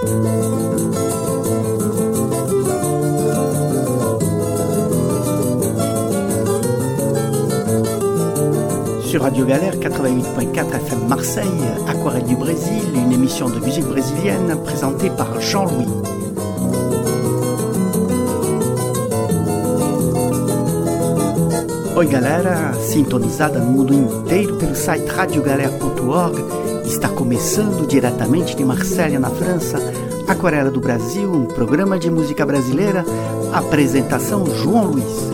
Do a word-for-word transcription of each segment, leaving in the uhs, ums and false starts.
Sur Radio Galère quatre-vingt-huit point quatre F M Marseille, Aquarelle du Brésil, une émission de musique brésilienne présentée par Jean-Louis. Oi galera, sintonizada no mundo inteiro pelo site radio galera ponto org, está começando diretamente de Marselha, na França, Aquarela do Brasil, um programa de música brasileira, apresentação João Luiz.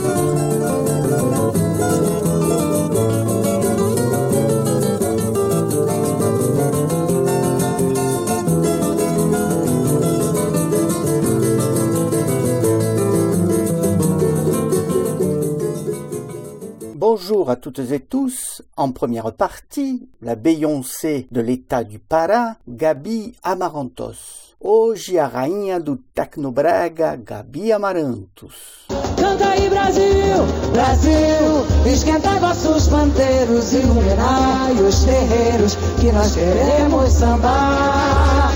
Bonjour à toutes et tous. En première partie, la Beyoncé de l'état du Pará, Gabi Amarantos. Hoje a rainha do Tecnobrega, Gabi Amarantos. Canta aí Brasil, Brasil, esquenta vossos pandeiros, iluminai os terreiros, que nós queremos sambar.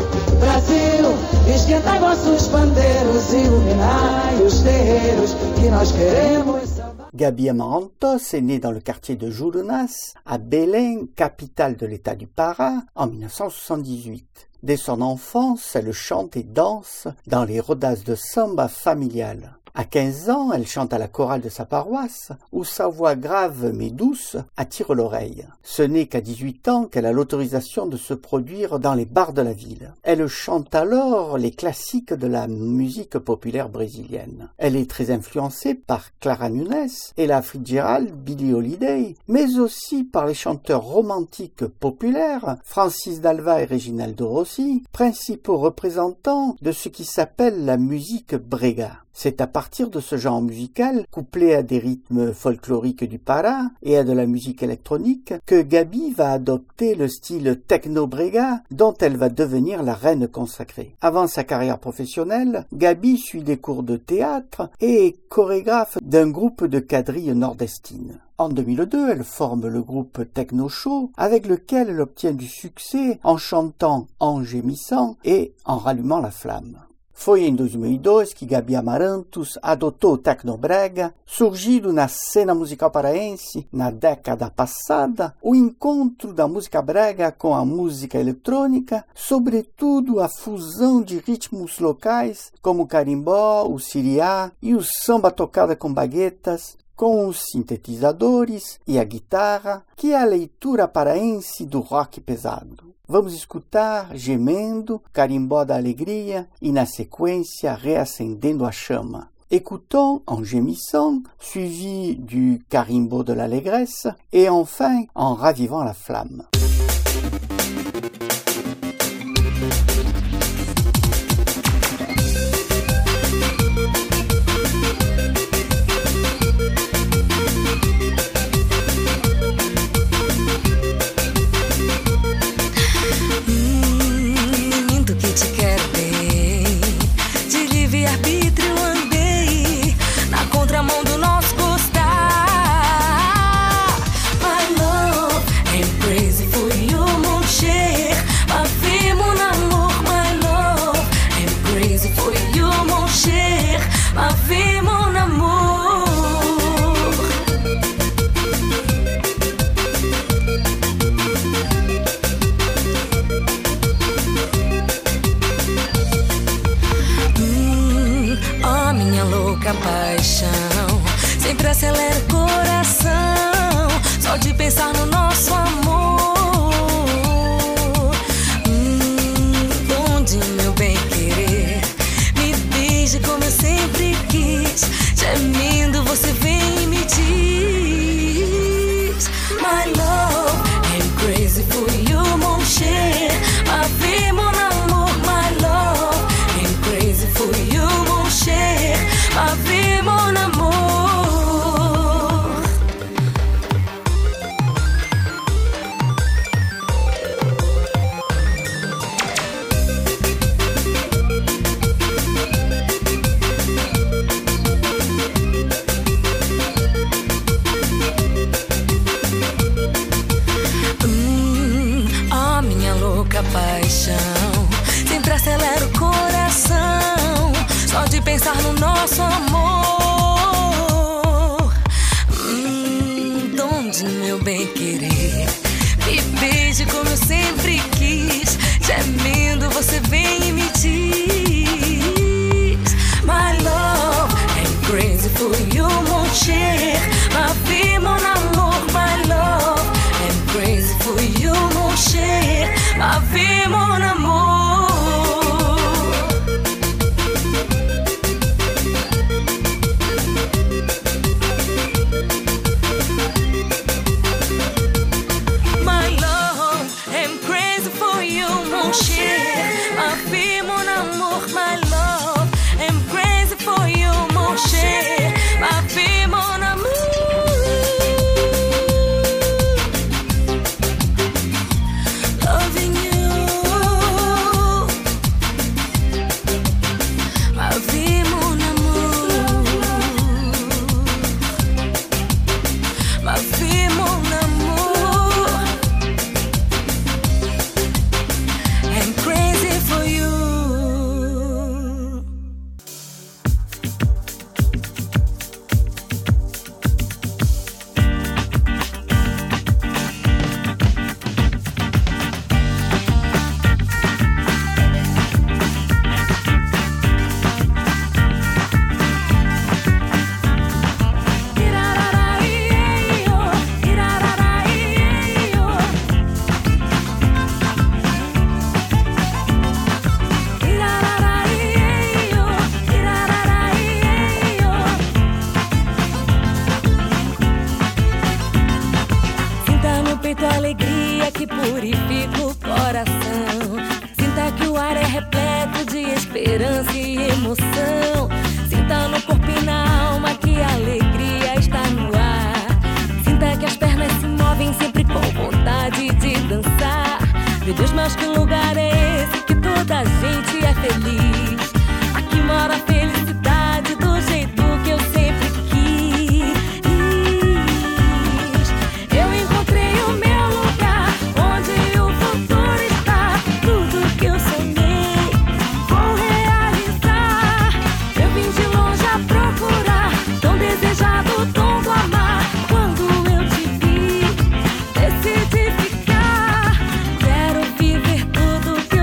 Brasil, esquenta vossos pandeiros, iluminai os terreiros, que nós queremos sambar. Gabi Amarantos est née dans le quartier de Jurunas, à Belém, capitale de l'état du Pará, en dix-neuf cent soixante-dix-huit. Dès son enfance, elle chante et danse dans les rodas de samba familiales. À quinze ans, elle chante à la chorale de sa paroisse, où sa voix grave mais douce attire l'oreille. Ce n'est qu'à dix-huit ans qu'elle a l'autorisation de se produire dans les bars de la ville. Elle chante alors les classiques de la musique populaire brésilienne. Elle est très influencée par Clara Nunes, Ella Fitzgerald, Billie Holiday, mais aussi par les chanteurs romantiques populaires, Francis Dalva et Reginaldo Rossi, principaux représentants de ce qui s'appelle la musique brega. C'est à partir de ce genre musical, couplé à des rythmes folkloriques du Pará et à de la musique électronique, que Gabi va adopter le style techno-brega dont elle va devenir la reine consacrée. Avant sa carrière professionnelle, Gabi suit des cours de théâtre et est chorégraphe d'un groupe de quadrilles nord-estines. En deux mille deux, elle forme le groupe Techno Show, avec lequel elle obtient du succès en chantant, en gémissant et en rallumant la flamme. Foi em dois mil e dois que Gabi Amarantos adotou o Tecnobrega, surgido na cena musical paraense na década passada, o encontro da música brega com a música eletrônica, sobretudo a fusão de ritmos locais como o carimbó, o siriá e o samba tocada com baguetas, com os sintetizadores e a guitarra, que é a leitura paraense do rock pesado. Vamos escutar Gemendo, Carimbó da Alegria e, na sequência, Reacendendo a Chama. Écoutons en gémissant, suivi du Carimbo de l'Allégresse et enfin en ravivant la flamme. Paixão sempre acelera o coração, só de pensar no nosso amor. Hum, onde meu bem querer, me beije como eu sempre quis. Gemendo você vem e me diz: My love, I'm crazy for you, mon cher. Ma vie, mon amour, my love, I'm crazy for you, mon cher. Ma vie, mon amour. pensar no nosso amor. Hum, donde meu bem querer, me beije como eu sempre quis, gemendo você vem e me diz: My love, I'm crazy for you, mon cher. Ma vie, mon amour, my love, I'm crazy for you, mon cher. Ma vie, mon amour. Quero viver tudo que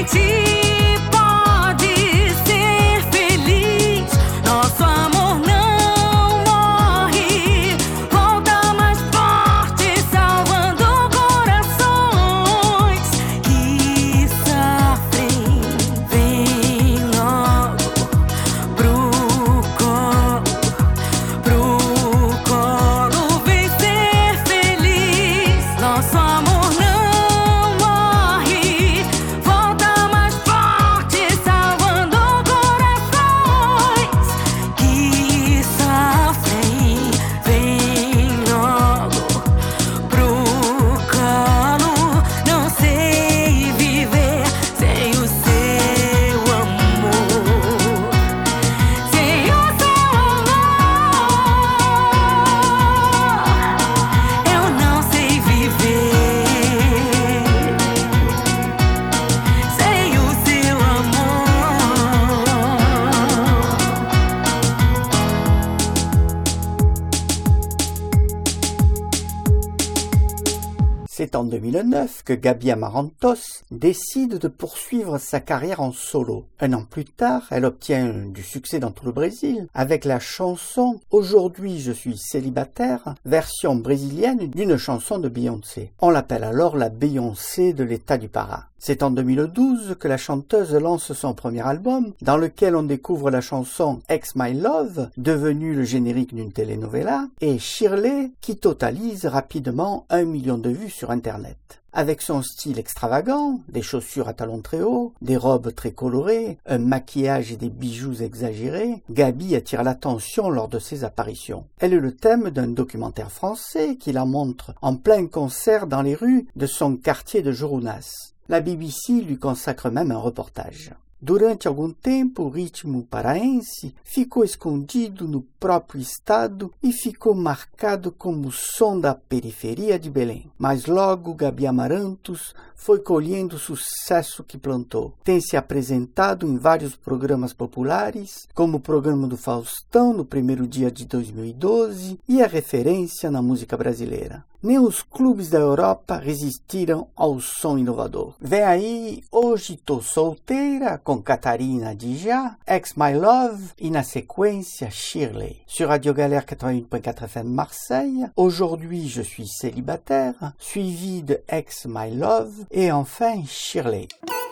C'est en deux mille neuf que Gabi Amarantos décide de poursuivre sa carrière en solo. Un an plus tard, elle obtient du succès dans tout le Brésil avec la chanson « Aujourd'hui je suis célibataire », version brésilienne d'une chanson de Beyoncé. On l'appelle alors la Beyoncé de l'État du Pará. C'est en deux mille douze que la chanteuse lance son premier album, dans lequel on découvre la chanson « Ex My Love », devenue le générique d'une telenovela, et Shirley, qui totalise rapidement un million de vues sur Internet. Avec son style extravagant, des chaussures à talons très hauts, des robes très colorées, un maquillage et des bijoux exagérés, Gabi attire l'attention lors de ses apparitions. Elle est le thème d'un documentaire français qui la montre en plein concert dans les rues de son quartier de Jurunas. La B B C lui consacre même un reportage. Durante algum tempo, o ritmo paraense ficou escondido no próprio estado e ficou marcado como o som da periferia de Belém. Mas logo Gabi Amarantos foi colhendo o sucesso que plantou. Tem se apresentado em vários programas populares, como o programa do Faustão no primeiro dia de dois mil e doze, e é referência na música brasileira. Nem os clubes da Europa resistiram ao som inovador. Vem aí Hoje Tô Solteira, com Catarina Dija, Ex My Love e na sequência Shirley. Sur Radio Galère quatre-vingt-huit point quatre F M Marseille, Aujourd'hui je suis célibataire, suivi de Ex My Love et enfin Shirley.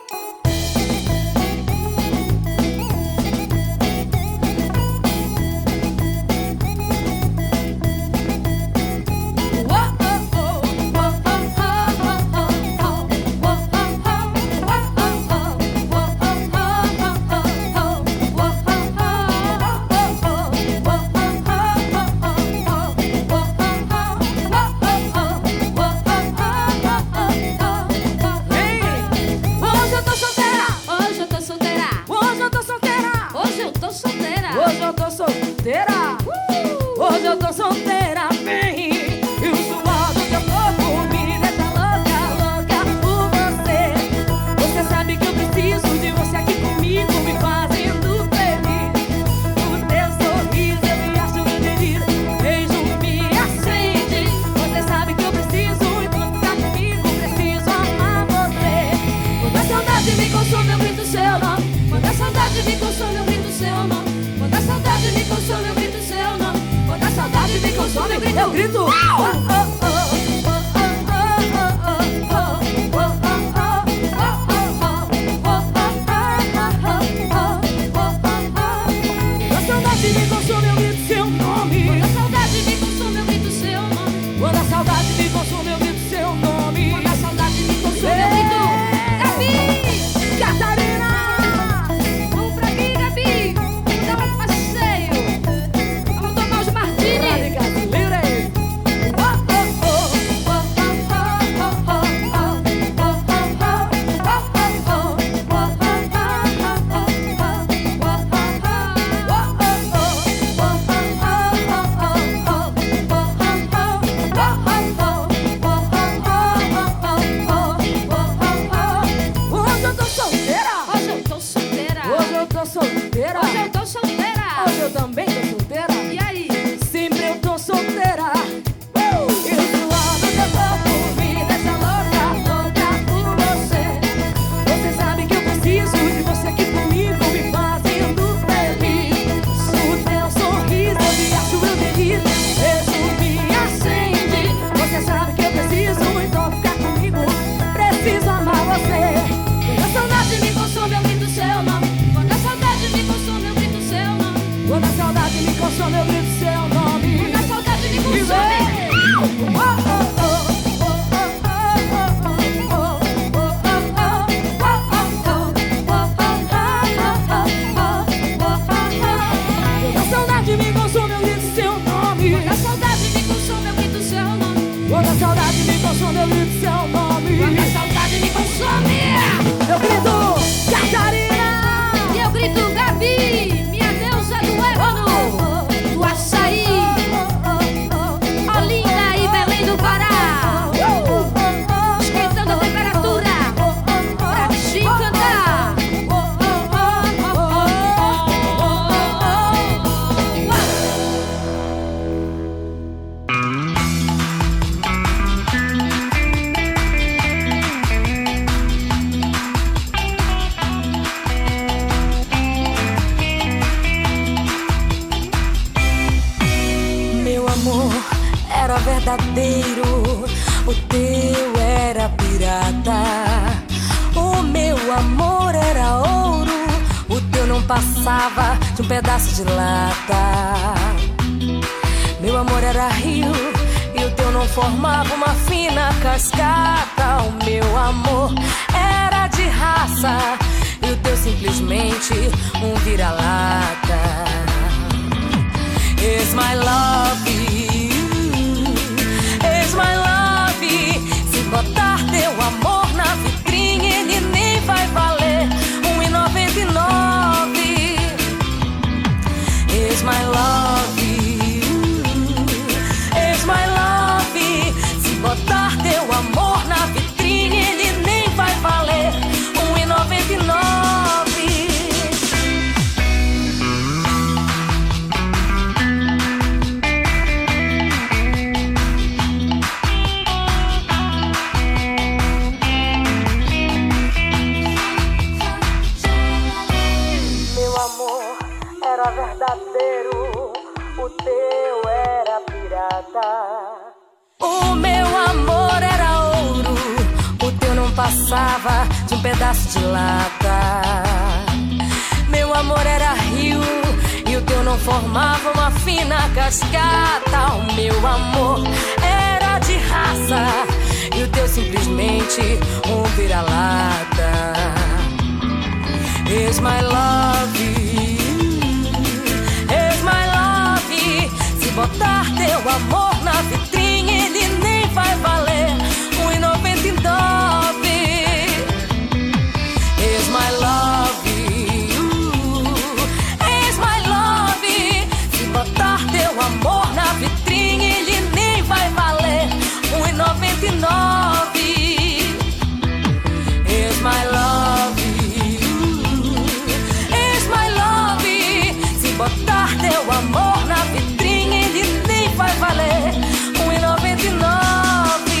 Eu grito! eu grito Catarina. E eu grito Gabi, minha deusa do ébano, do açaí, Olinda e Belém do Pará, esquentando a temperatura pra te encantar. Era verdadeiro, o teu era pirata. O meu amor era ouro, o teu não passava de um pedaço de lata. Meu amor era rio e o teu não formava uma fina cascata. O meu amor era de raça e o teu simplesmente um vira-lata. It's my love. My love, se botar teu amor na vitrine, ele nem vai valer um e noventa e nove. Is my love, is my love, se botar teu amor na vitrine, ele nem vai valer um e noventa e nove. Verdadeiro, o teu era pirata. O meu amor era ouro, o teu não passava de um pedaço de lata. Meu amor era rio e o teu não formava uma fina cascata. O meu amor era de raça e o teu simplesmente um vira-lata. Is my love. Botar teu amor na vitrine, ele nem vai valer um e noventa e nove. Is my love, is my love. Se botar teu amor na vitrine, ele nem vai valer um e noventa e nove. Is my love, is my love. Se botar teu amor na vitrine, vai valer um e noventa e nove.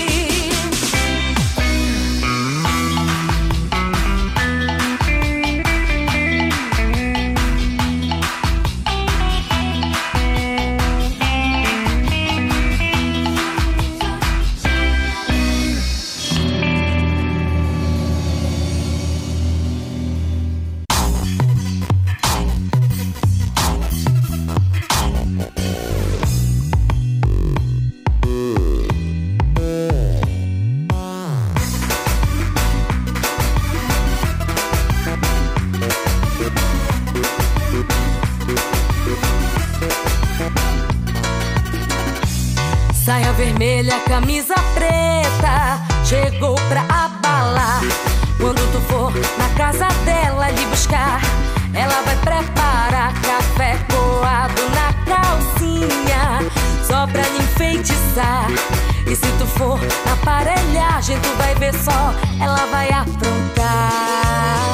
Saia vermelha, camisa preta, chegou pra abalar. Quando tu for na casa dela lhe buscar, ela vai preparar café coado na calcinha, só pra lhe enfeitiçar. E se tu for na aparelhagem, tu vai ver só, ela vai aprontar.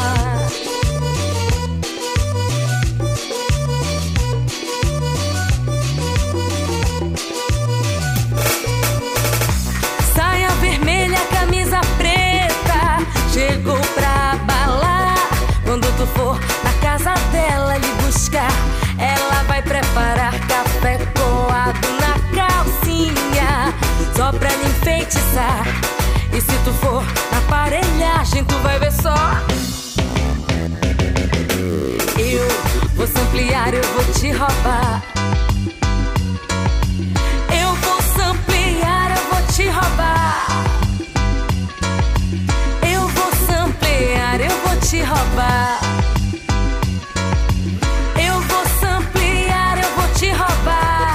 Camisa preta, chegou pra abalar. Quando tu for na casa dela lhe buscar, ela vai preparar café coado na calcinha, só pra lhe enfeitiçar. E se tu for na aparelhagem, tu vai ver só. Eu vou samplear, eu vou te roubar. Eu vou samplear, eu vou te roubar. Eu vou te roubar. Eu vou samplear, eu vou te roubar.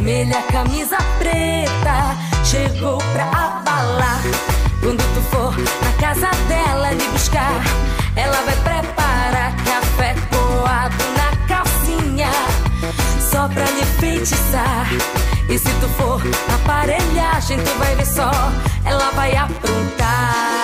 vermelha, camisa preta, chegou pra abalar. Quando tu for na casa dela lhe buscar, ela vai preparar café coado na calcinha, só pra lhe feitiçar. E se tu for na aparelhagem, tu vai ver só, ela vai aprontar.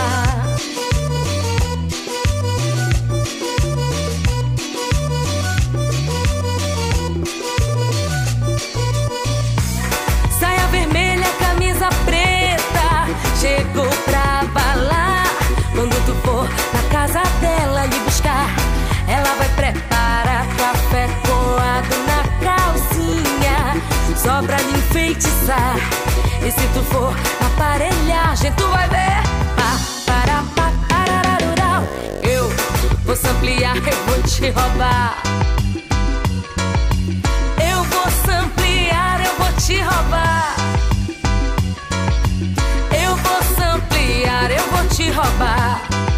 Saia vermelha, camisa preta, chegou pra abalar. Quando tu for na casa dela lhe buscar, ela vai preparar café coado na calcinha, só pra lhe enfeitiçar. E se tu for na aparelhagem, tu vai ver. Pa, para, pa, parararurau. Eu vou samplear, eu vou te roubar. Eu vou samplear, eu vou te roubar. Eu vou samplear, eu vou te roubar.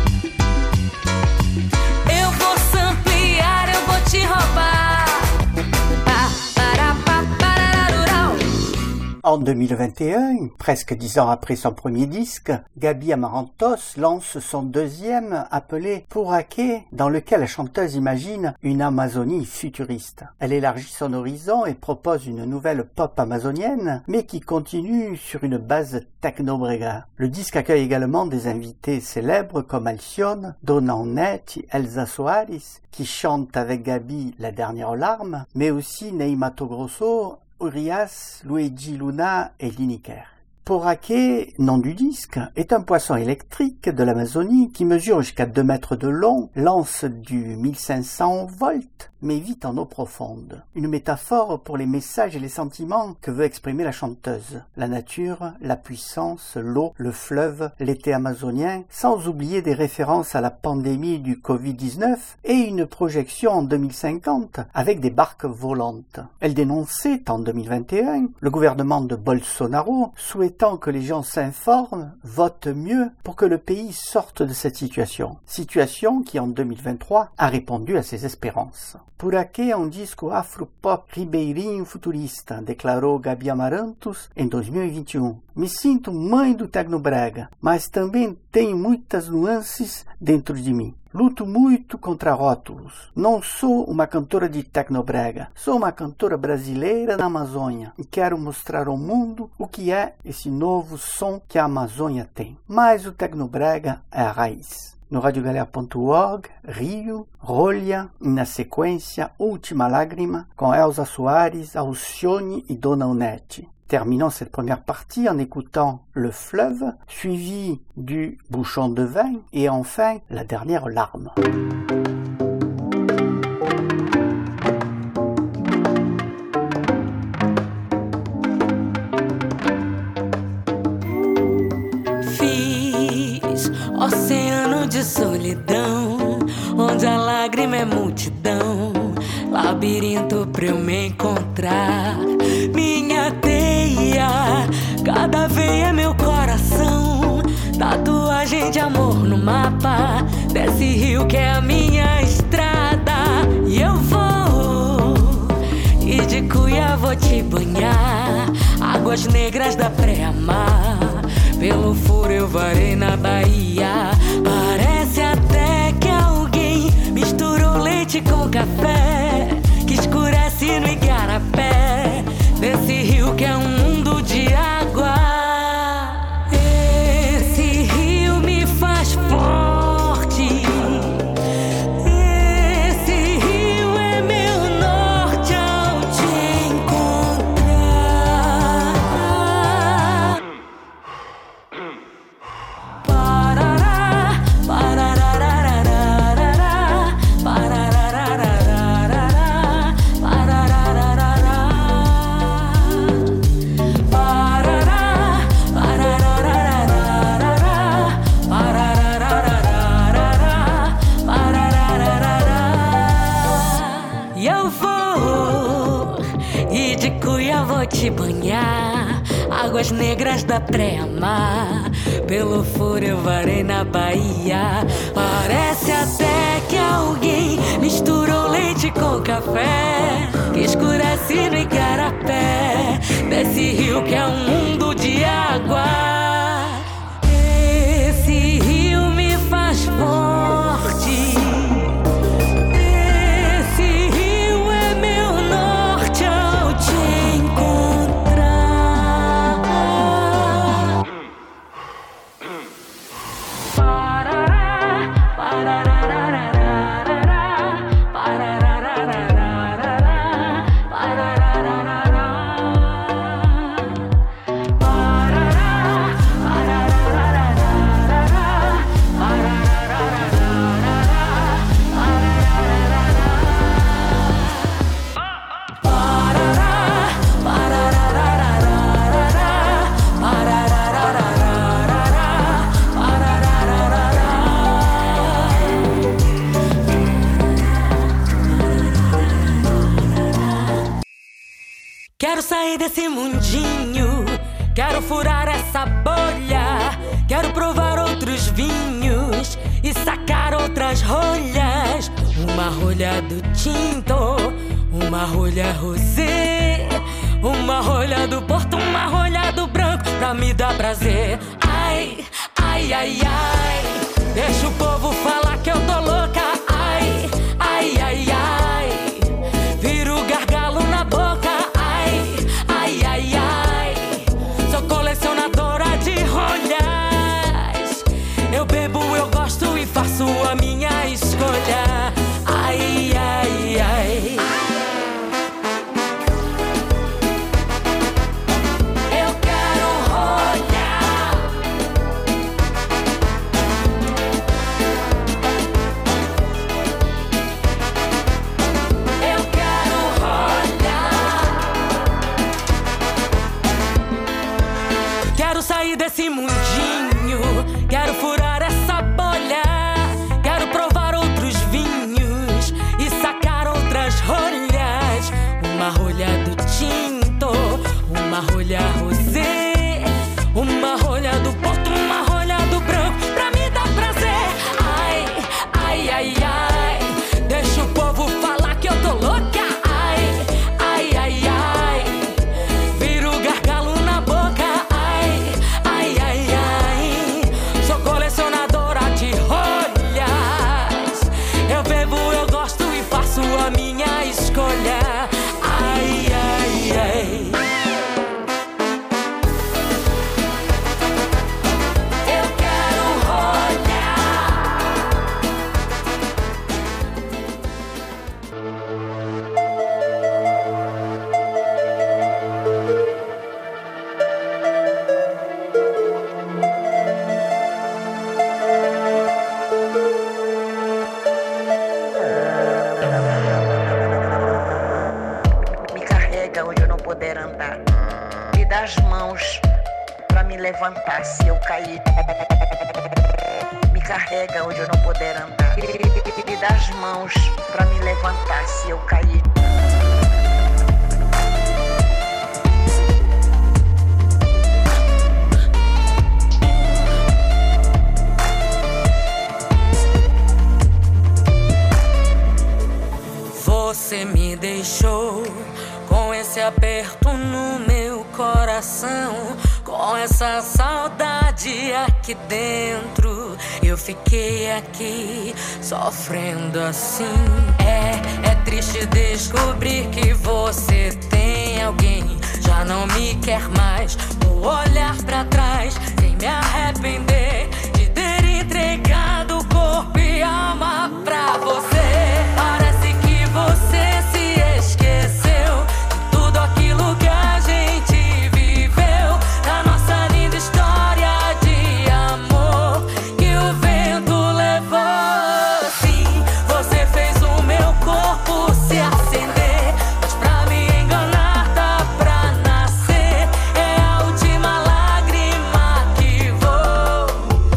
Eu vou samplear, eu vou te roubar. Pa, para, pa, parararurau. En deux mille vingt et un, presque dix ans après son premier disque, Gaby Amarantos lance son deuxième appelé Puraqué, dans lequel la chanteuse imagine une Amazonie futuriste. Elle élargit son horizon et propose une nouvelle pop amazonienne, mais qui continue sur une base techno-brega. Le disque accueille également des invités célèbres comme Alcione, Dona Onete et Elsa Soares, qui chantent avec Gaby La Dernière Larme, mais aussi Ney Matogrosso, Urias, Luigi Luna et Lineker. Puraqué, nom du disque, est un poisson électrique de l'Amazonie qui mesure jusqu'à deux mètres de long, lance du mille cinq cents volts, mais vit en eau profonde. Une métaphore pour les messages et les sentiments que veut exprimer la chanteuse. La nature, la puissance, l'eau, le fleuve, l'été amazonien, sans oublier des références à la pandémie du covid dix-neuf et une projection en deux mille cinquante avec des barques volantes. Elle dénonçait en deux mille vingt et un le gouvernement de Bolsonaro souhaitant que les gens s'informent, votent mieux pour que le pays sorte de cette situation. Situation qui en deux mille vingt-trois a répondu à ses espérances. Puraqué é um disco afro-pop ribeirinho futurista, declarou Gaby Amarantos em dois mil e vinte e um. Me sinto mãe do Tecnobrega, mas também tenho muitas nuances dentro de mim. Luto muito contra rótulos. Não sou uma cantora de Tecnobrega, sou uma cantora brasileira na Amazônia e quero mostrar ao mundo o que é esse novo som que a Amazônia tem. Mas o Tecnobrega é a raiz. No radiogalera ponto org, Rio, Rolha e na sequência Última Lágrima com Elsa Soares, Alcione et Dona Onete. Terminons cette première partie en écoutant Le Fleuve, suivi du Bouchon de vin et enfin La Dernière Larme. Fiz oceano de solidão, onde a lágrima é multidão, labirinto pra eu me encontrar. Minha teia, cada veia é meu coração, tatuagem de amor no mapa desse rio que é a minha estrada. E eu vou, e de cuia vou te banhar, águas negras da pré-amar, pelo furo eu varei na Bahia. Parece até que alguém misturou leite com café, que escurece no igarapé, desse rio que é um mundo de água. Esse rio me faz forte, esse rio é meu norte ao te encontrar. Parará, pararararararará, pararararararará, parararararará. E eu vou, e de cuia vou te banhar, águas negras da pré-amar, pelo furo eu varei na Bahia. Parece até que alguém misturou leite com café, que escurece no igarapé, Quero sair desse mundinho, quero furar essa bolha, quero provar outros vinhos e sacar outras rolhas. Uma rolha do tinto, uma rolha rosé, uma rolha do porto, uma rolha do branco, pra me dar prazer. Ai, ai, ai, ai, deixa o povo falar que eu tô louca. Ai, ai, ai, ai, viro gargalo na boca. Ai, ai, ai, ai, sou colecionadora de rolhas. Eu bebo, eu gosto e faço a minha escolha. Ai, ai, ai. Desse mundinho, quero furar essa bolha, quero provar outros vinhos e sacar outras rolhas. Uma rolha do tinto, uma rolha rosé, uma rolha do porto, uma rolha do branco, pra me dar prazer. Ai, ai, ai, ai, deixa o povo falar que eu tô louca. Ai, ai, ai, ai, viro gargalo na boca. A minha escolha. Ai, ai, ai. Eu quero as mãos pra me levantar se eu cair. Me carrega onde eu não puder andar. Me dá as mãos pra me levantar se eu cair. Você me deixou com esse aperto no meu coração, com essa saudade aqui dentro. Eu fiquei aqui sofrendo assim. É, é triste descobrir que você tem alguém, já não me quer mais. Vou olhar pra trás sem me arrepender de ter entregado corpo e alma pra você. Parece que você se esqueceu de tudo aquilo que a gente viveu, da nossa linda história de amor que o vento levou. Sim, você fez o meu corpo se acender, mas pra me enganar dá pra nascer. É a última lágrima que vou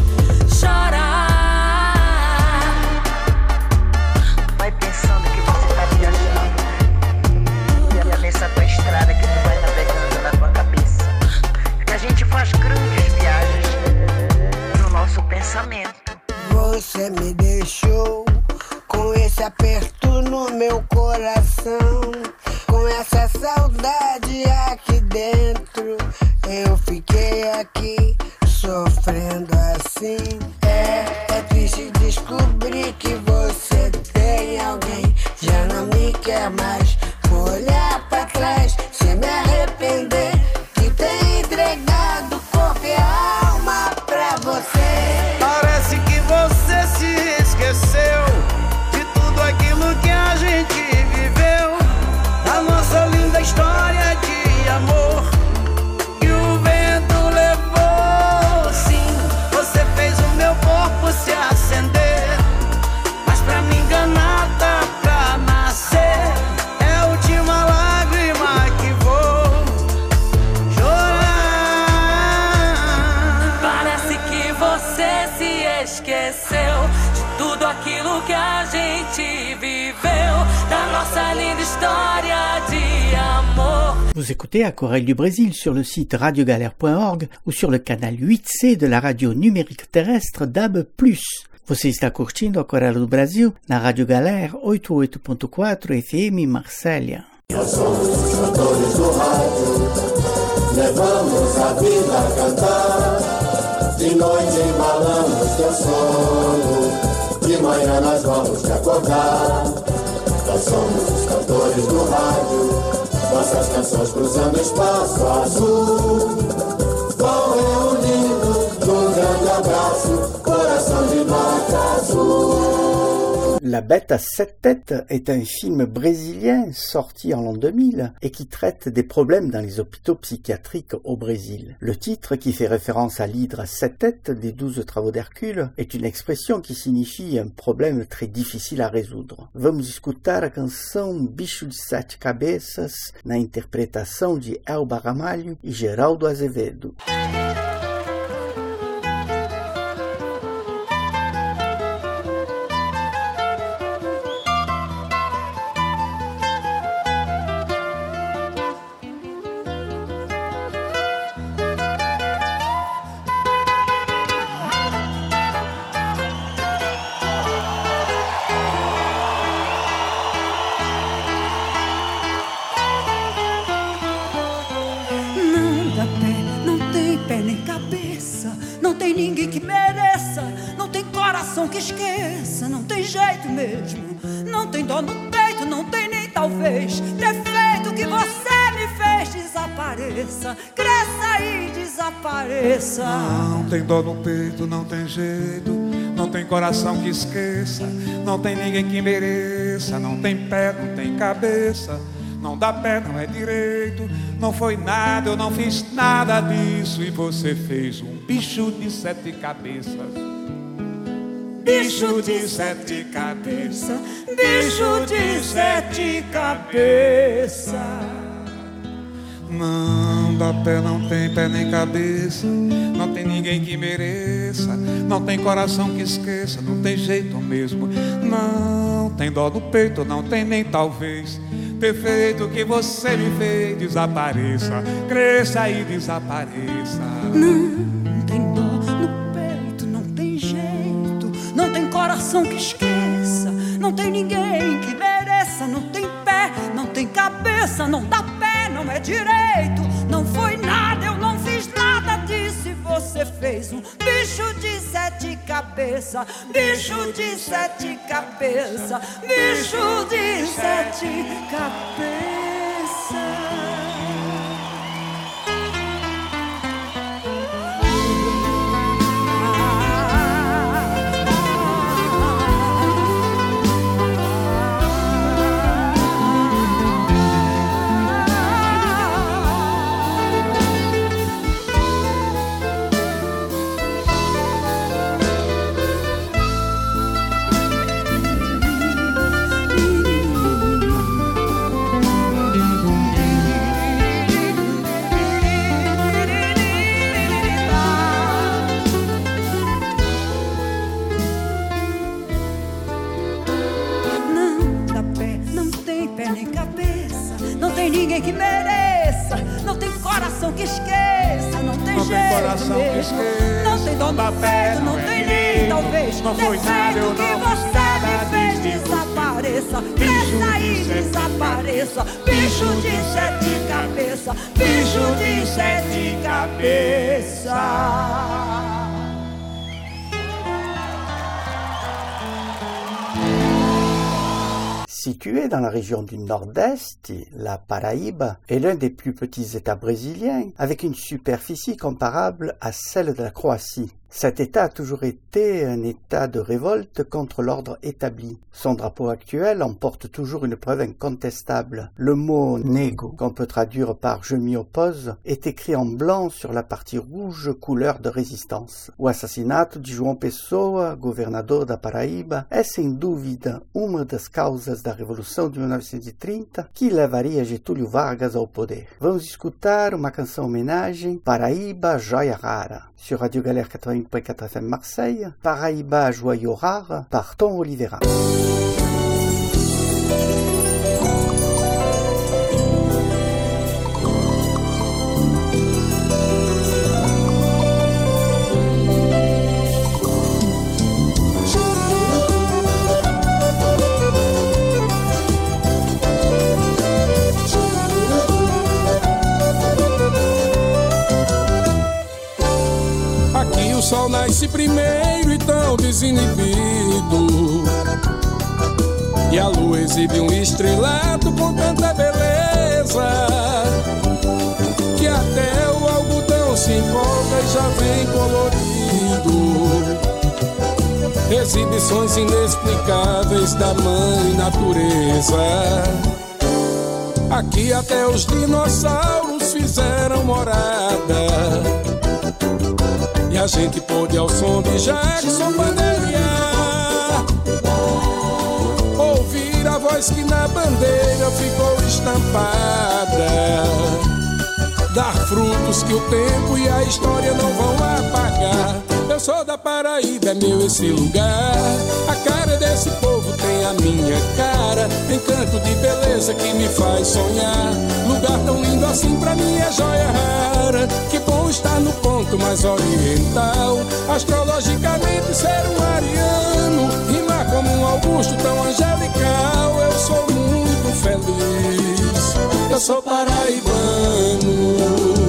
chorar. Vai pensando que você tá viajando, e é nessa tua estrada que tu vai navegando na tua cabeça, que a gente faz grandes viagens no nosso pensamento. Você me deixou com esse aperto no meu coração, com essa saudade aqui dentro. Eu fiquei aqui sofrendo assim. É, é triste descobrir que você tem alguém, já não me quer mais. Vou olhar pra trás sem me arrepender de ter entregado corpo e alma pra você. Parece que você se esqueceu de tudo aquilo que a gente viveu, da nossa linda história de amor que o vento levou. Sim, você fez o meu corpo se acender, mas pra me enganar dá pra nascer. É a última lágrima que vou chorar. Parece que você se esqueceu de tudo aquilo que a gente viveu, da nossa linda história de amor. Vous écoutez Aquarelle du Brésil sur le site radio galère point org ou sur le canal huit C de la radio numérique terrestre D A B plus. Você está curtindo Aquarela do Brasil na Rádio Galera oitenta e oito ponto quatro F M Marsella. Nós somos os cantores do rádio, levamos a vida a cantar. De noite embalamos teu sono, de manhã nós vamos te acordar. Nós somos os cantores do rádio, nossas canções cruzando espaço azul. Vão reunindo num grande abraço, coração de nota azul. La Bête à sept têtes est un film brésilien sorti en l'an deux mille et qui traite des problèmes dans les hôpitaux psychiatriques au Brésil. Le titre, qui fait référence à l'hydre à sept têtes des douze travaux d'Hercule, est une expression qui signifie un problème très difficile à résoudre. Vamos escutar a canção Bicho de Sete Cabeças na interpretação de Elba Ramalho e Geraldo Azevedo. Que esqueça, não tem jeito mesmo. Não tem dó no peito, não tem nem talvez. Defeito que você me fez desapareça, cresça e desapareça. Não tem dó no peito, não tem jeito. Não tem coração que esqueça. Não tem ninguém que mereça. Não tem pé, não tem cabeça. Não dá pé, não é direito. Não foi nada, eu não fiz nada disso. E você fez um bicho de sete cabeças. Bicho de sete cabeças, bicho de sete cabeças. Não dá pé, não tem pé nem cabeça. Não tem ninguém que mereça. Não tem coração que esqueça. Não tem jeito mesmo. Não tem dó no peito, não tem nem talvez. Perfeito que você me fez desapareça, cresça e desapareça. Não tem dó no peito, não tem jeito. Não tem coração que esqueça. Não tem ninguém que mereça. Não tem pé, não tem cabeça. Não dá pé, não é direito. Não foi nada, eu não fiz nada disso. E você fez um bicho de sete cabeças. Bicho de sete cabeças. Bicho de sete cabeças. Ninguém que mereça, não tem coração que esqueça, não tem não jeito tem coração mesmo. Que esqueça, não tem dó no peito, não, não tem nem talvez. Não foi nada, eu que não você me fez desapareça, cresça e desapareça. Bicho de sete cabeças, bicho de sete cabeças. Situé dans la région du Nord-Est, la Paraíba est l'un des plus petits États brésiliens, avec une superficie comparable à celle de la Croatie. Cet État a toujours été un État de révolte contre l'ordre établi. Son drapeau actuel en porte toujours une preuve incontestable. Le mot « nego », qu'on peut traduire par « je m'y oppose », est écrit en blanc sur la partie rouge, couleur de résistance. O assassinato de João Pessoa, governador da Paraíba, é sem dúvida uma das causas da Revolução de mil novecentos e trinta que levaria Getúlio Vargas ao poder. Vamos escutar uma canção homenagem, Paraíba, Joia Rara, sur Radio Galère quatre-vingt-huit point quatre F M Marseille, Paraíba, Joyau Rare, par Tom Oliveira. nasce primeiro e tão desinibido, e a lua exibe um estrelado com tanta beleza, que até o algodão se empolga e já vem colorido. Exibições inexplicáveis da mãe natureza. Aqui até os dinossauros fizeram morada, e a gente pôde ao som de Jackson bandeirar, ouvir a voz que na bandeira ficou estampada, dar frutos que o tempo e a história não vão apagar. Eu sou da Paraíba, é meu esse lugar. A cara desse povo tem a minha cara, encanto de beleza que me faz sonhar. Lugar tão lindo assim pra mim é joia rara. Que bom estar no ponto mais oriental. Astrologicamente ser um ariano, rimar como um Augusto tão angelical. Eu sou muito feliz, eu sou paraibano.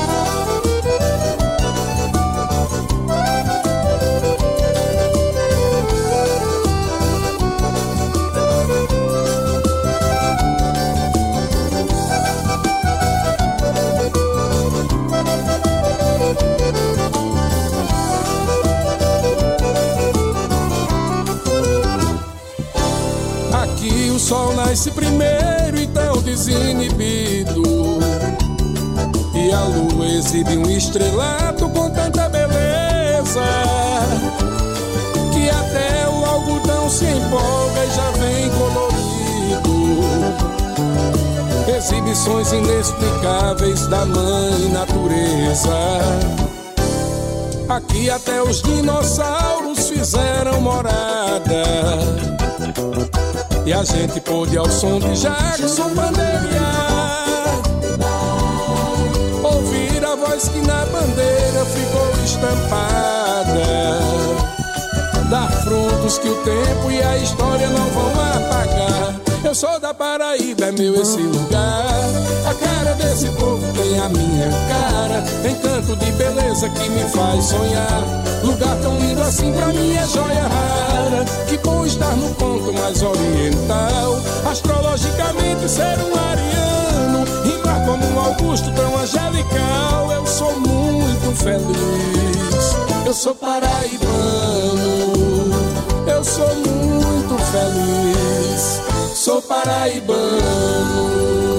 O sol nasce primeiro e tão desinibido, e a lua exibe um estrelato com tanta beleza, que até o algodão se empolga e já vem colorido. Exibições inexplicáveis da mãe natureza. Aqui até os dinossauros fizeram morada, e a gente pôde ao som de Jackson bandeirar, ouvir a voz que na bandeira ficou estampada, dar frutos que o tempo e a história não vão apagar. Eu sou da Paraíba, é meu esse lugar. A cara desse povo tem a minha cara, encanto de beleza que me faz sonhar. Lugar tão lindo assim pra mim é joia rara. Que bom estar no ponto mais oriental. Astrologicamente ser um ariano, rimar como um Augusto tão angelical. Eu sou muito feliz, eu sou paraibano. Eu sou muito feliz, sou paraibano.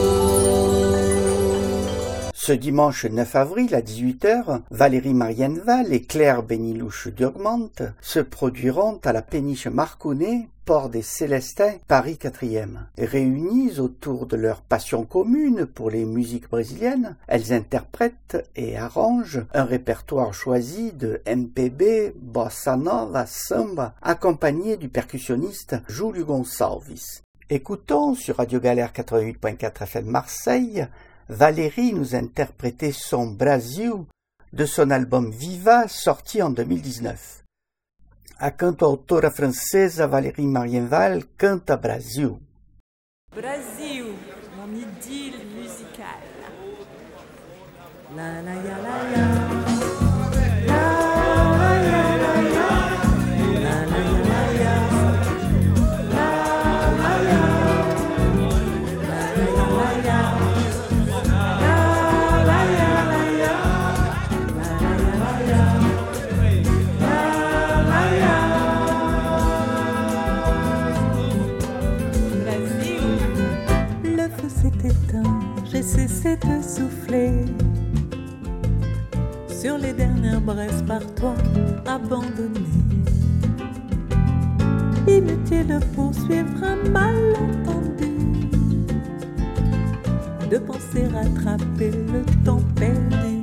Ce dimanche neuf avril à dix-huit heures, Valérie Marienval et Claire Bénilouche d'Urgmente se produiront à la péniche Marconnet, port des Célestins, Paris quatrième. Réunies autour de leur passion commune pour les musiques brésiliennes, elles interprètent et arrangent un répertoire choisi de M P B, bossa nova, samba, accompagné du percussionniste Júlio Gonçalves. Écoutons sur Radio Galère quatre-vingt-huit point quatre F M Marseille Valérie nous interprétait son Brasil de son album Viva sorti en deux mille dix-neuf. A cantautora francesa Valérie Marienval canta Brasil. Brasil, mon idylle musicale. La la ya la ya. La la ya la ya. La la ya la ya. La la ya. La la ya la ya. J'ai cessé de souffler sur les dernières braises par toi abandonnées. Inutile de poursuivre un malentendu, de penser rattraper le temps perdu,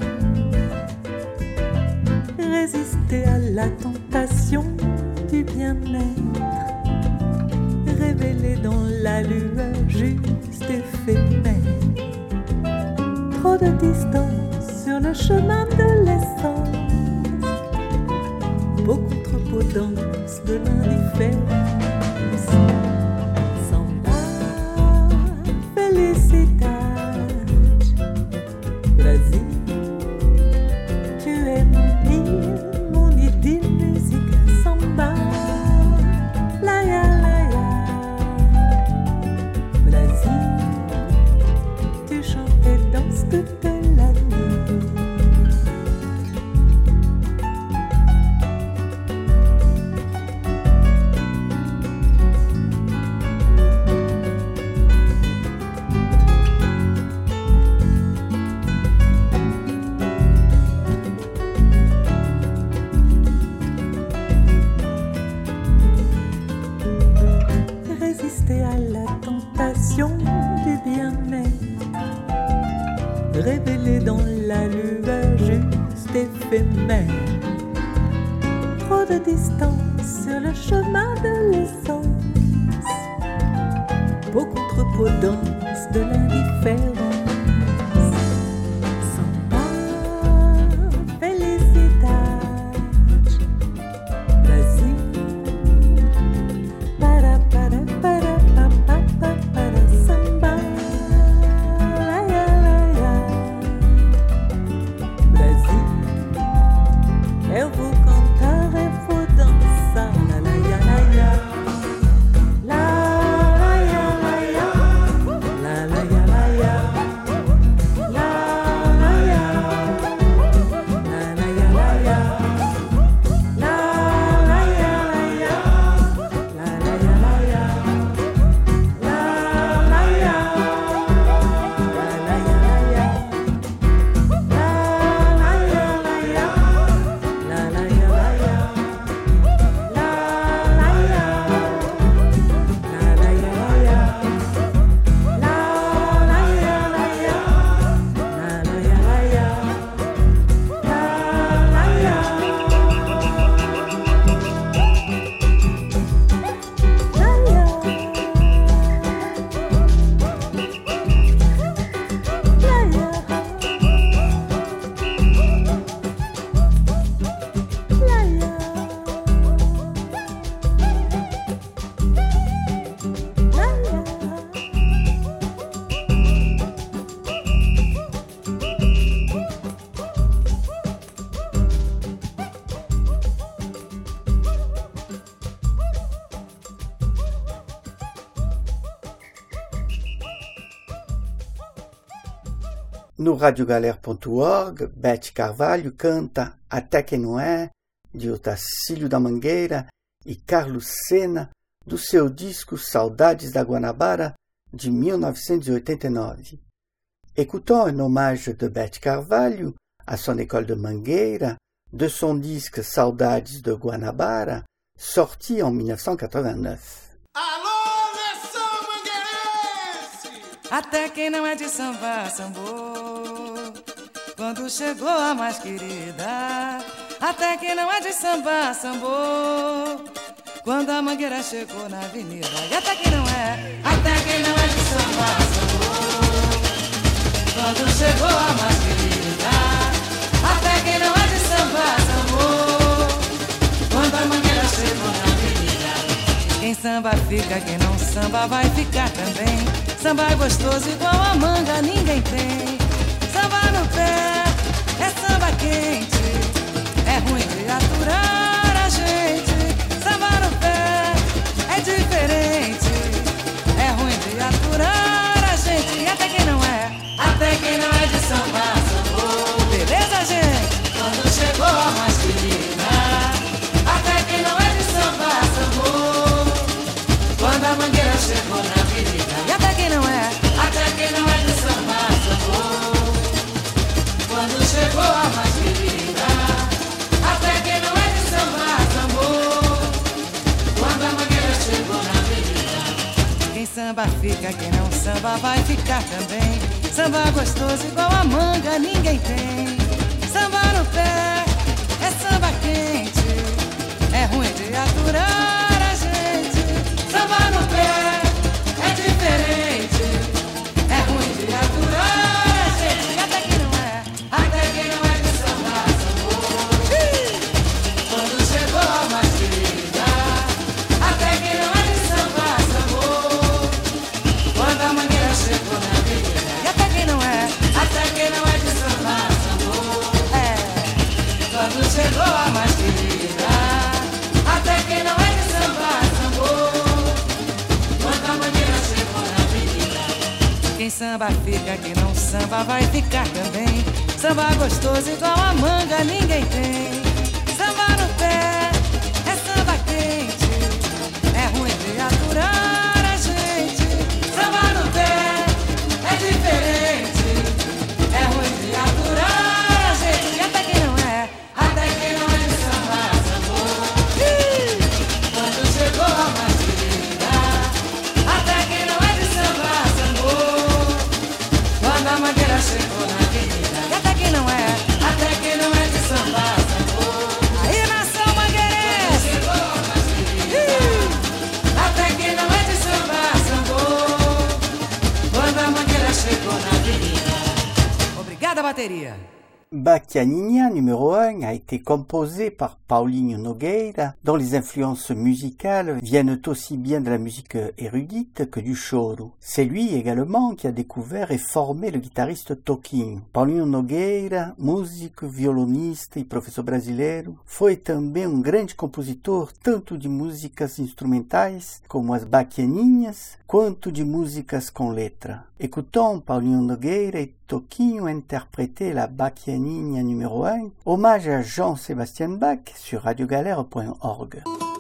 résister à la tentation du bien-être, révélé dans la lueur juste éphémère. Trop de distance sur le chemin de l'essence, beaucoup trop au danse de l'indifférence. S'en va, felicidade, Brasil, tu es mon île, mon idylle révélé dans la lueur juste éphémère. Trop de distance sur le chemin de l'essence. Peau contre peau danse de l'indifférence. Samba, felicidade, Brasil. Para, para, para, pa, pa, pa, para, samba. La, la, la, la. Brasil, eu vou cantar e vou dançar. La, la, la, la, la. La, No radiogalera ponto org, Beth Carvalho canta Até Que Não É, de Otacílio da Mangueira e Carlos Sena, do seu disco Saudades da Guanabara, de mille neuf cent quatre-vingt-dix-neuf. Écoutons un hommage de Beth Carvalho à son école de Mangueira, de son disque Saudades de Guanabara, sorti en mille neuf cent quatre-vingt-neuf. Alô, nação mangueirense! Até quem não é de samba, sambou. Quando chegou a mais querida. Até quem não é de samba, sambou. Quando a mangueira chegou na avenida. E até quem não é, até quem não é de samba, sambou. Quando chegou a mais querida. Até quem não é de samba, sambou. Quando a mangueira chegou na avenida. Quem samba fica, quem não samba vai ficar também. Samba é gostoso igual a manga, ninguém tem. Samba no pé, é samba quente. É ruim de aturar a gente. Samba no pé, é diferente. É ruim de aturar a gente. E até quem não é, até quem não é de samba, sambou. Beleza, gente? Quando chegou a mais querida. Até quem não é de samba, sambou. Quando a mangueira chegou na avenida. E até quem não é, até quem não é de samba, sambou. Quando chegou a mais querida. Até quem não é de samba, sambou. Quando a mangueira chegou na avenida. Quem samba fica, quem não samba vai ficar também. Samba gostoso igual a manga, ninguém tem. Samba no pé, é samba quente. É ruim de aturar a gente. Samba no pé, é diferente. É ruim de aturar a gente. E até quem não é, até quem não é de samba, sambou. Quando chegou a mais querida. Até quem não é de samba, sambou. Quando a mangueira chegou na avenida. E até quem não é, até quem não é de samba, sambou. É, quando chegou a mais querida. Até quem não é de samba, sambou. Quando a mangueira chegou na avenida. Quem samba fica, quem não samba vai ficar também. Samba gostoso igual a manga, ninguém tem. Samba no pé, é samba quente. É ruim de aturar a gente. Samba no pé, é diferente. É ruim de aturar a gente. E até quem não é, até quem não é de samba, sambou. Quando chegou a mais querida. Até quem não é de samba, sambou. Quando a mangueira chegou na avenida. chegou na avenida. Obrigada, bateria. Bachianinha numéro un a été composé par Paulinho Nogueira, dont les influences musicales viennent aussi bien de la musique érudite que du choro. C'est lui également qui a découvert et formé le guitariste Toquinho. Paulinho Nogueira, músico, violonista e professor brasileiro, foi também um grande compositor tanto de músicas instrumentais, como as bachianinhas, quanto de músicas com letra. Écoutons Paulinho Nogueira et Toquinho interpréter la Bachianinha numéro un, hommage à Jean-Sébastien Bach sur radio galère point org.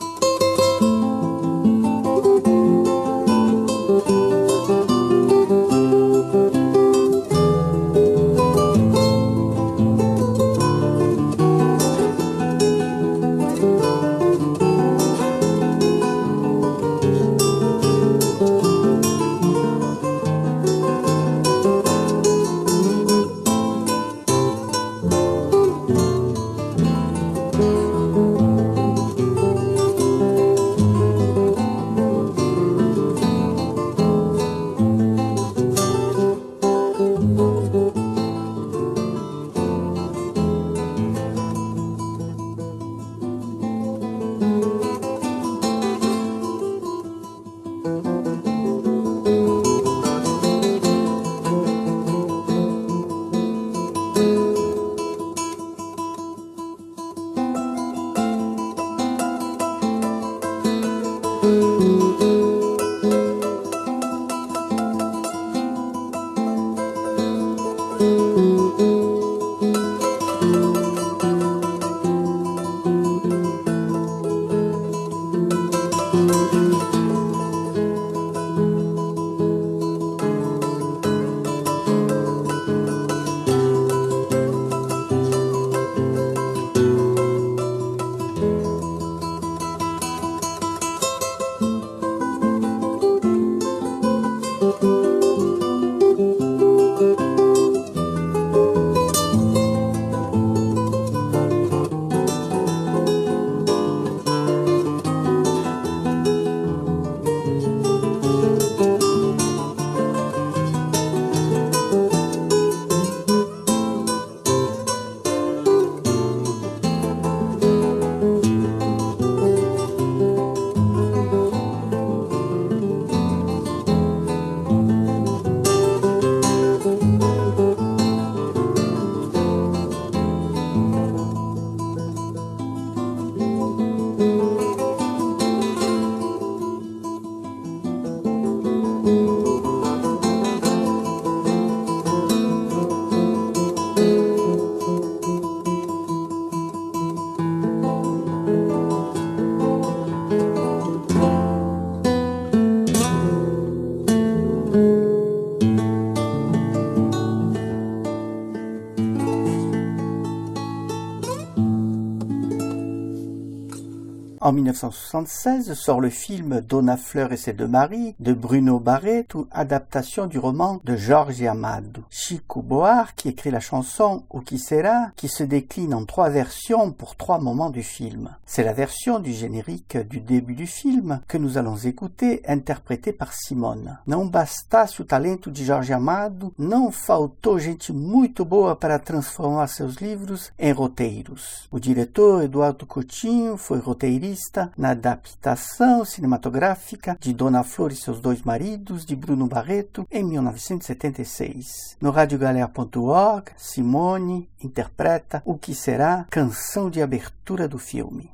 En mille neuf cent soixante-seize sort le film Dona Fleur et ses deux maris de Bruno Barreto, adaptation du roman de Jorge Amado. Chico Buarque qui écrit la chanson O Que Sera, qui se décline en trois versions pour trois moments du film. C'est la version du générique du début du film que nous allons écouter, interprétée par Simone. Não bastasse o talento de Jorge Amado, não faltou gente muito boa para transformar seus livros em roteiros. O diretor Eduardo Coutinho foi roteirista na adaptação cinematográfica de Dona Flor e seus dois maridos, de Bruno Barreto, em mil novecentos e setenta e seis. No radio galère ponto org, Simone interpreta O Que Será, canção de abertura do filme.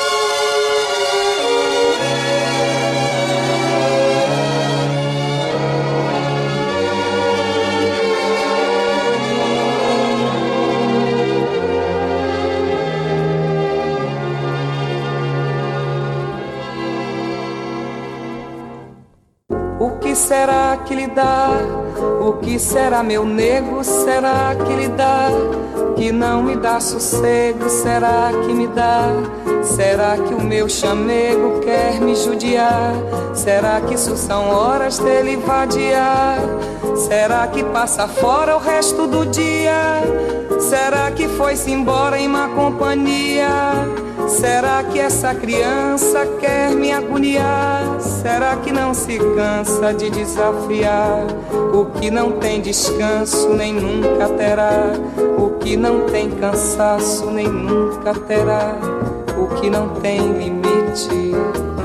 O que será que lhe dá? O que será, meu nego? Será que lhe dá? Que não me dá sossego? Será que me dá? Será que o meu chamego quer me judiar? Será que isso são horas dele vadiar? Será que passa fora o resto do dia? Será que foi-se embora em má companhia? Será que essa criança quer me agoniar? Será que não se cansa de desafiar o que não tem descanso nem nunca terá? O que não tem cansaço nem nunca terá? O que não tem limite?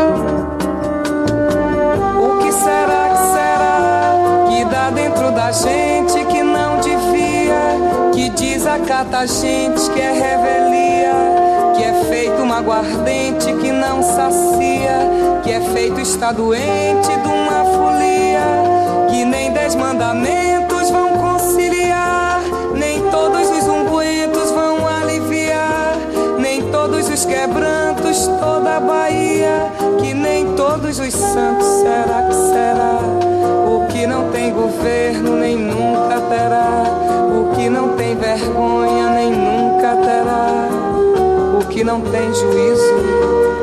O que será que será que dá dentro da gente que não devia, que desacata a gente, que é revelia, que é feito uma aguardente que não sacia, que é feito estar doente de uma folia, que nem dez mandamentos vão conciliar, nem todos os ungüentos vão aliviar, nem todos os quebrantos, toda a Bahia, que nem todos os santos, será que será? O que não tem governo nem nunca terá, o que não tem vergonha nem nunca terá, o que não tem juízo.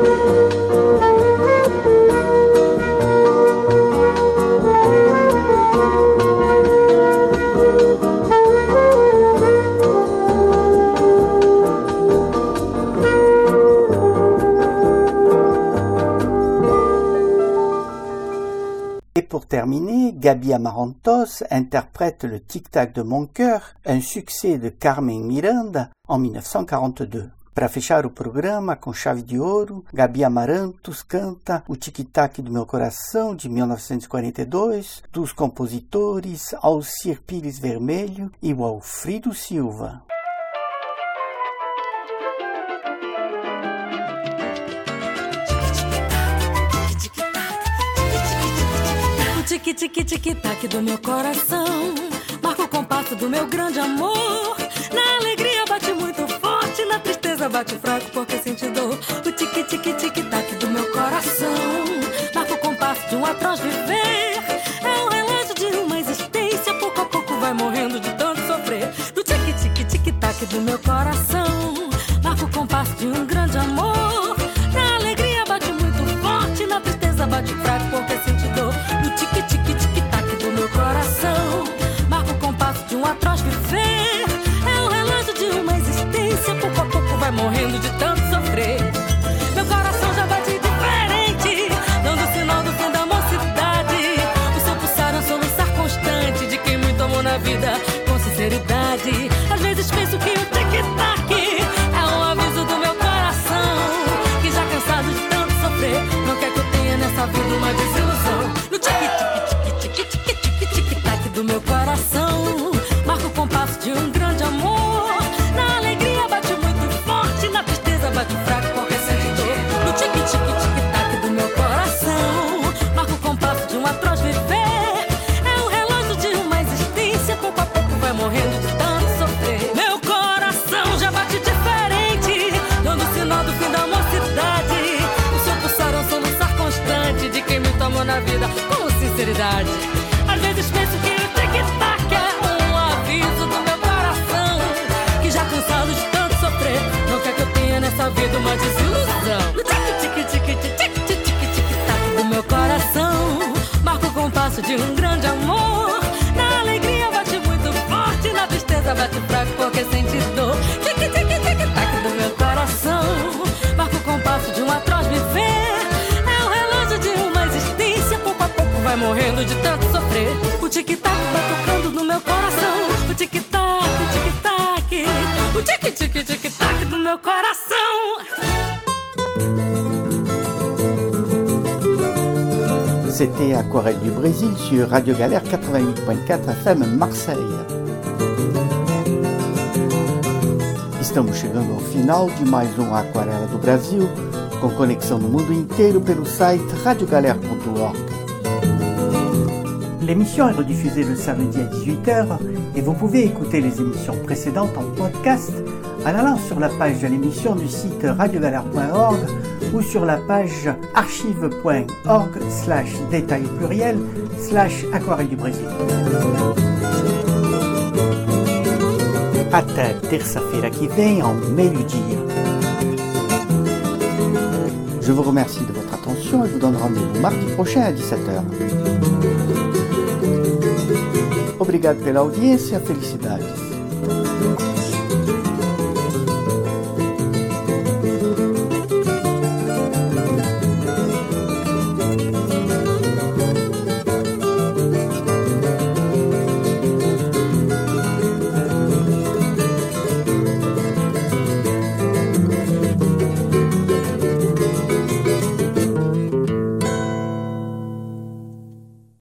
Et pour terminer, Gabi Amarantos interprète le Tic-Tac de mon cœur, un succès de Carmen Miranda en mille neuf cent quarante-deux. Para fechar o programa com chave de ouro, Gabi Amarantos canta o Tic-Tac do meu coração de mil novecentos e quarenta e dois, dos compositores Alcir Pires Vermelho e Walfrido Silva. Tic-tic-tic-tac do meu coração marca o compasso do meu grande amor. Na alegria bate muito forte, na tristeza bate fraco porque sente dor. O tic-tic-tic-tac do meu coração marca o compasso de um atroz viver. É o relógio de uma existência, pouco a pouco vai morrendo de tanto sofrer. No tic-tic-tic-tac do meu coração marca o compasso de um grande amor. Na alegria bate muito forte, na tristeza bate fraco porque sente dor. No tic-tic-tic-tac do meu coração marca o compasso de um atroz viver. É o relógio de uma existência, pouco a pouco vai morrendo de tanto sofrer. Meu coração já bate diferente, dando sinal do fim da mocidade. O seu pulsar é um soluçar constante de quem muito amou na vida com sinceridade. Às vezes penso que o tic-tac é um aviso do meu coração, que já cansado de tanto sofrer, não quer que eu tenha nessa vida uma desilusão. No tic-tic-tic-tic-tic-tic-tac do meu coração marca o compasso de um grande amor. Na alegria bate muito forte, na tristeza bate fraco porque sente dor. No tic-tic-tic-tac do meu coração marca o compasso de um atroz viver. É o relógio de uma existência, pouco a pouco vai morrendo de tanto sofrer. Meu coração já bate diferente, dando sinal do fim da mocidade. O seu pulsar é um soluçar constante de quem muito amou na vida com sinceridade. Às vezes penso que o tic-tac é um aviso do meu coração, que já cansado de tanto sofrer, não quer que eu tenha nessa vida uma desilusão. No tic-tic-tic-tic-tic-tic-tic-tac do meu coração marca o compasso de um grande amor. Na alegria bate muito forte, na tristeza bate fraco porque sente dor. Tic-tic-tic-tic-tac do meu coração marca o compasso de um atroz viver. É o relógio de uma existência, pouco a pouco vai morrendo de tanto sofrer. O tic-tac vai tocando no meu coração. O tic-tac, o tic-tac, o tic-tic-tic-tac do meu coração. C'était Aquarelle du Brésil sur Radio Galère quatre-vingt-huit point quatre F M Marseille. Estamos chegando ao final de mais um Aquarela do Brasil, com conexão no mundo inteiro pelo site radio galère point org. L'émission est rediffusée le samedi à dix-huit heures et vous pouvez écouter les émissions précédentes en podcast en allant sur la page de l'émission du site radio galère point org ou sur la page archive point org slash détail pluriel slash aquarelle du Brésil. Até terça-feira que vem ao meio-dia. Je vous remercie de votre attention et vous donne rendez-vous mardi prochain à dix-sept heures. Obrigado pela audiência, felicidades.